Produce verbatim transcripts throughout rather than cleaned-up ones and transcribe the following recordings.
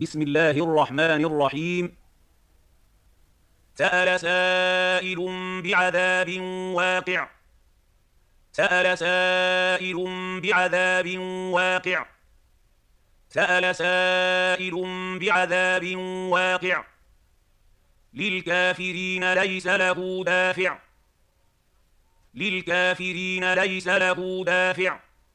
بسم الله الرحمن الرحيم. سأل سائل بعذاب واقع. سأل سائل بعذاب واقع. سأل سائل بعذاب واقع. للكافرين ليس له دافع. للكافرين ليس له دافع.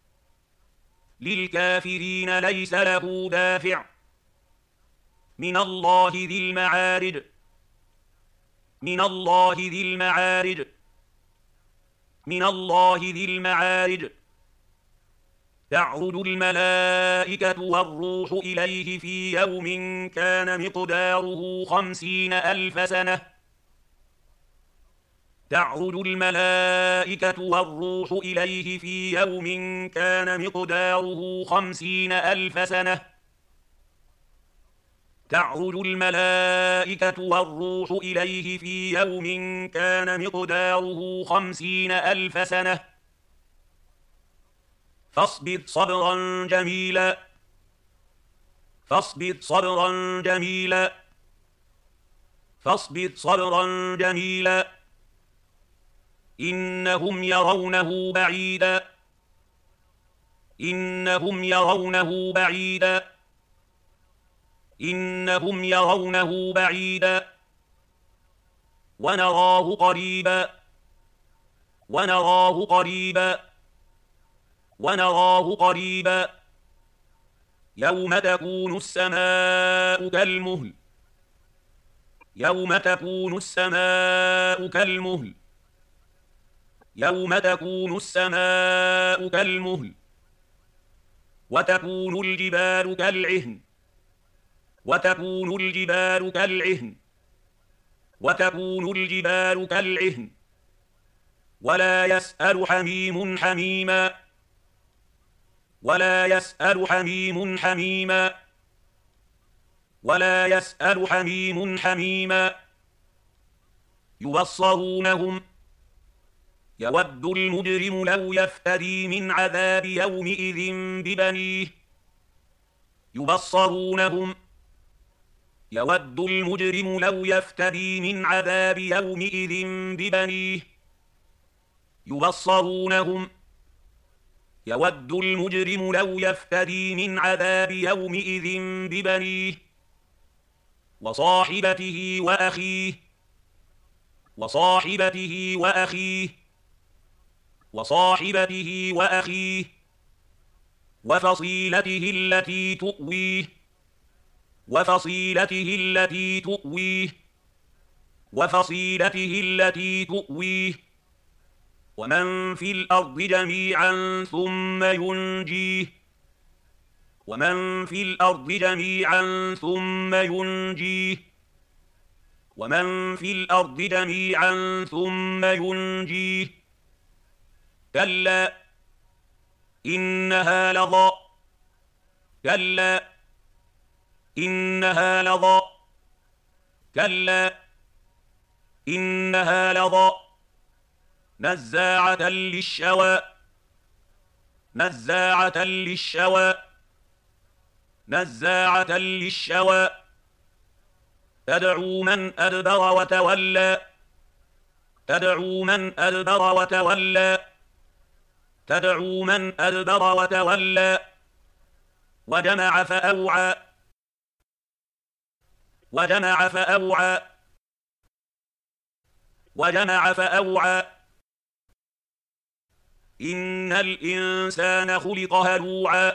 للكافرين ليس له دافع. من الله ذي المعارج. من الله ذي المعارج. من الله ذي المعارج. تعرج الملائكة والروح إليه في يوم كان مقداره خمسين ألف سنة. تعرج الملائكة والروح إليه في يوم كان مقداره خمسين ألف سنة. تعرج الملائكة والروح إليه في يوم كان مقداره خمسين ألف سنة. فاصبر صبرا جميلا. فاصبر صبرا جميلا. فاصبر صبرا جميلا. إنهم يرونه بعيدا. إنهم يرونه بعيدا. إنهم يرونه بعيدا. ونراه قريبا. ونراه قريبا. ونراه قريبا. يوم تكون السماء كالمهل. يوم تكون السماء كالمهل. يوم تكون السماء كالمهل. وتكون الجبال كالعهن. وتكون الجبال كالعهن. وتكون الجبال كالعهن. ولا يسأل حميم حميما. ولا يسأل حميم حميما. ولا يسأل حميم حميما. يبصرونهم. يود المجرم لو يفتدي من عذاب يومئذ ببنيه. يبصرونهم. يود المجرم لو يفتدي من عذاب يومئذ ببنيه. يبصرونهم. يود المجرم لو يفتدي من عذاب يومئذ ببنيه. وصاحبته وأخيه. وصاحبته وأخيه. وصاحبته وأخيه. وفصيلته التي تؤويه. وفصيلته التي تؤويه. وفصيلته التي تؤويه. ومن في الأرض جميعا ثم ينجيه. ومن في الأرض جميعا ثم ينجيه. ومن في الأرض جميعا ثم ينجيه. كلا إنها لظى. كلا إنها لظى. كلا إنها لظى. نزاعة للشوى. نزاعة للشوى. نزاعة للشوى. تدعو من أدبر وتولى. تدعو من أدبر وتولى. تدعو من أدبر وتولى. وجمع فأوعى. وجمع فأوعى. وجمع فأوعى. إن الإنسان خلق هلوعا.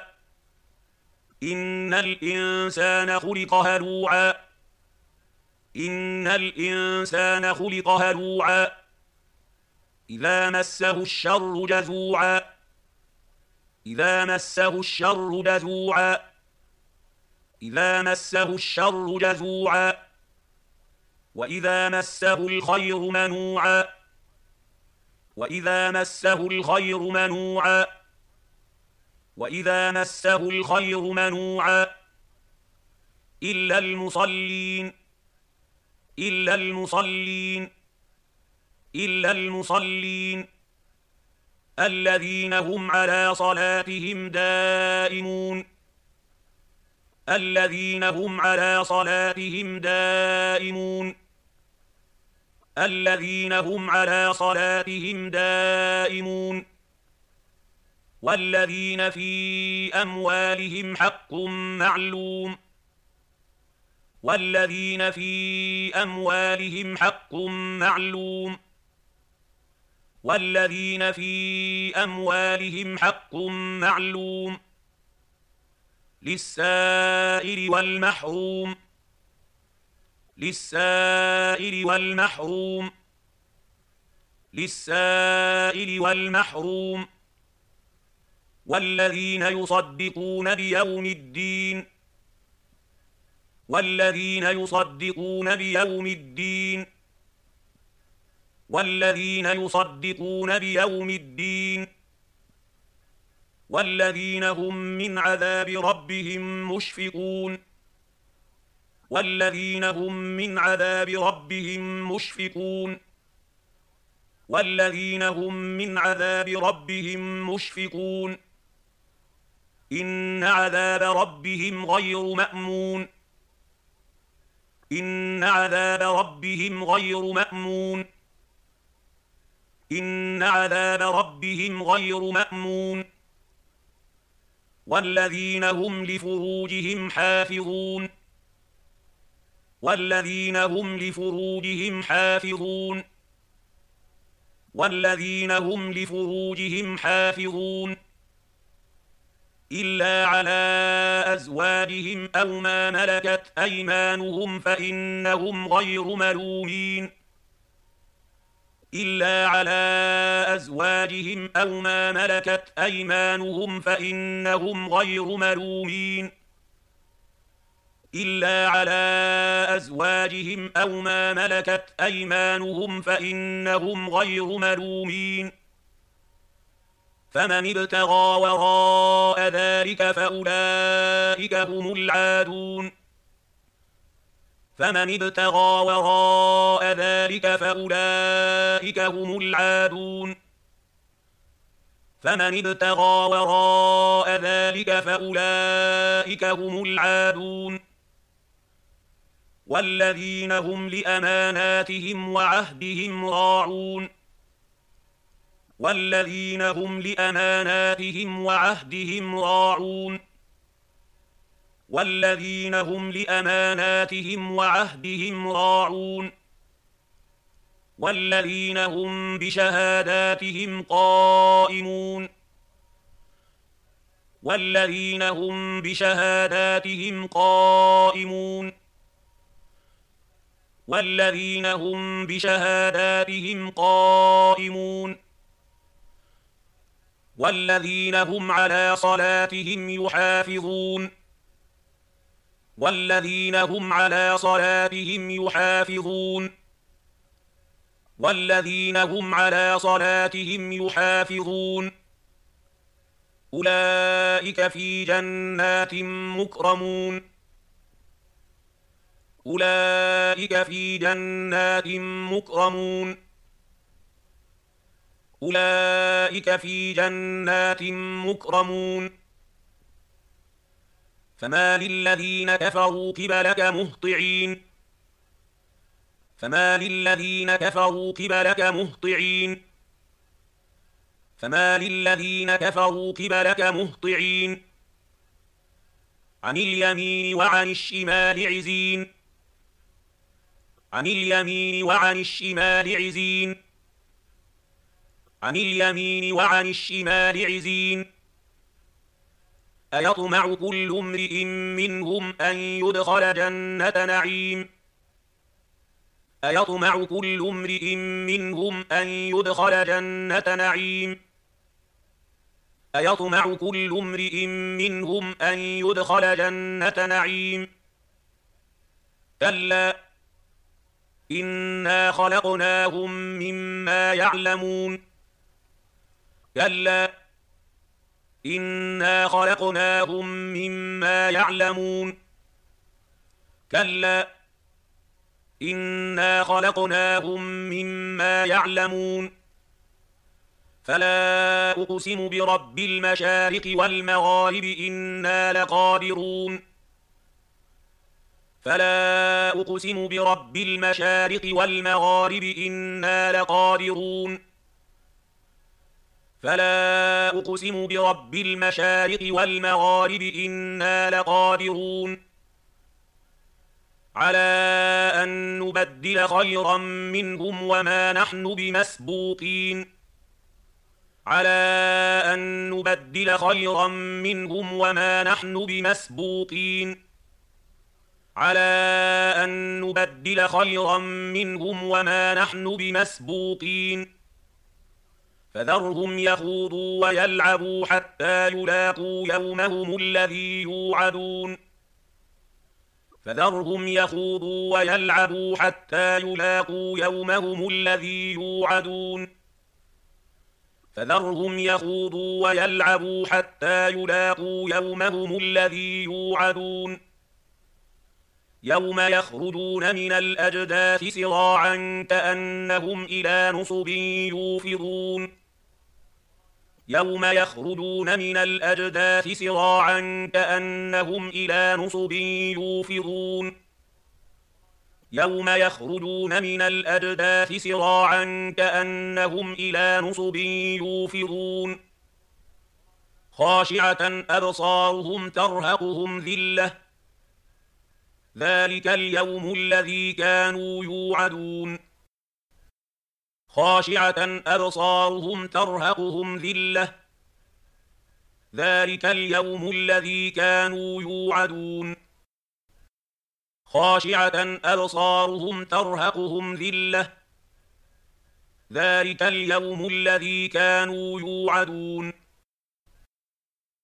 إن الإنسان خلق هلوعا. إن الإنسان خلق هلوعا. إذا مسه الشر جزوعا. إذا مسه الشر جزوعا. إذا مسه الشر جزوعا. وإذا مسه الخير منوعا. وإذا مسه الخير منوعا. وإذا مسه الخير منوعا. إلا المصلين. إلا المصلين. إلا المصلين الذين هم على صلاتهم دائمون الذين هم على صلاتهم دائمون الذين هم على صلاتهم دائمون والذين في أموالهم حق معلوم والذين في أموالهم حق معلوم والذين في أموالهم حق معلوم للسائل والمحروم للسائل والمحروم للسائل والمحروم والذين يصدقون بيوم الدين والذين يصدقون بيوم الدين والذين يصدقون بيوم الدين والذين هم من عذاب ربهم مشفقون والذين هم من عذاب ربهم مشفقون والذين هم من عذاب ربهم مشفقون إن عذاب ربهم غير مأمون إن عذاب ربهم غير مأمون إن عذاب ربهم غير مأمون والذين هم لفروجهم حافظون والذين هم لفروجهم حافظون والذين هم لفروجهم حافظون إلا على أزواجهم أو ما ملكت أيمانهم فإنهم غير ملومين إلا على أزواجهم أو ما ملكت أيمانهم فإنهم غير ملومين إلا على أزواجهم أو ما ملكت أيمانهم فإنهم غير ملومين فمن ابتغى وراء ذلك فأولئك هم العادون فمن ابتغى وراء ذلك فأولئك هم العادون فمن ابتغى وراء ذلك فأولئك هم العادون والذين هم لأماناتهم وعهدهم راعون والذين هم لأماناتهم وعهدهم راعون والذين هم لأماناتهم وعهدهم راعون والذين هم بشهاداتهم قائمون والذين هم بشهاداتهم قائمون والذين هم بشهاداتهم قائمون والذين هم على صلاتهم يحافظون والذين هم على صلاتهم يحافظون والذين هم على صلاتهم يحافظون أولئك في جنات مكرمون أولئك في جنات مكرمون أولئك في جنات مكرمون فما للذين كفروا قبلك مهطعين فما للذين كفروا قبلك مهطعين فما للذين كفروا قبلك مهطعين عن اليمين وعن الشمال عزين عن اليمين وعن الشمال عزين عن اليمين وعن الشمال عزين أيطمع كل امرئ منهم أن يدخل جنة نعيم أيطمع كل امرئ منهم أن يدخل جنة نعيم أيطمع كل امرئ منهم أن يدخل جنة نعيم كلا إنا خلقناهم مما يعلمون كلا إنا خلقناهم مما يعلمون كلا إنا خلقناهم مما يعلمون فلا أقسم برب المشارق والمغارب إنا لقادرون فلا أقسم برب المشارق والمغارب إنا لقادرون فلا أقسم برب المشارق والمغارب إنا لقادرون على أن نبدل خيرا منهم وما نحن بمسبوقين على أن نبدل خيرا منهم وما نحن بمسبوقين على أن نبدل خيرا منهم وما نحن بمسبوقين فذرهم يخوضوا ويلعبوا حتى يلاقوا يومهم الذي يوعدون فذرهم يخوضوا ويلعبوا حتى يلاقوا يومهم الذي يوعدون فذرهم يخوضوا ويلعبوا حتى يلاقوا يومهم الذي يوعدون يوم يخرجون من الأجداث سراعا كأنهم إلى نصب يوفضون يوم يخرجون من الأجداث سراعا كأنهم إلى نصب يوفضون يوم يخرجون من الأجداث سراعا كأنهم إلى نصب يوفضون خاشعة أبصارهم ترهقهم ذلة ذلك اليوم الذي كانوا يوعدون خاشعة أبصارهم ترهقهم ذلة ذلك اليوم الذي كانوا يوعدون خاشعة أبصارهم ترهقهم ذلة ذلك اليوم الذي كانوا يوعدون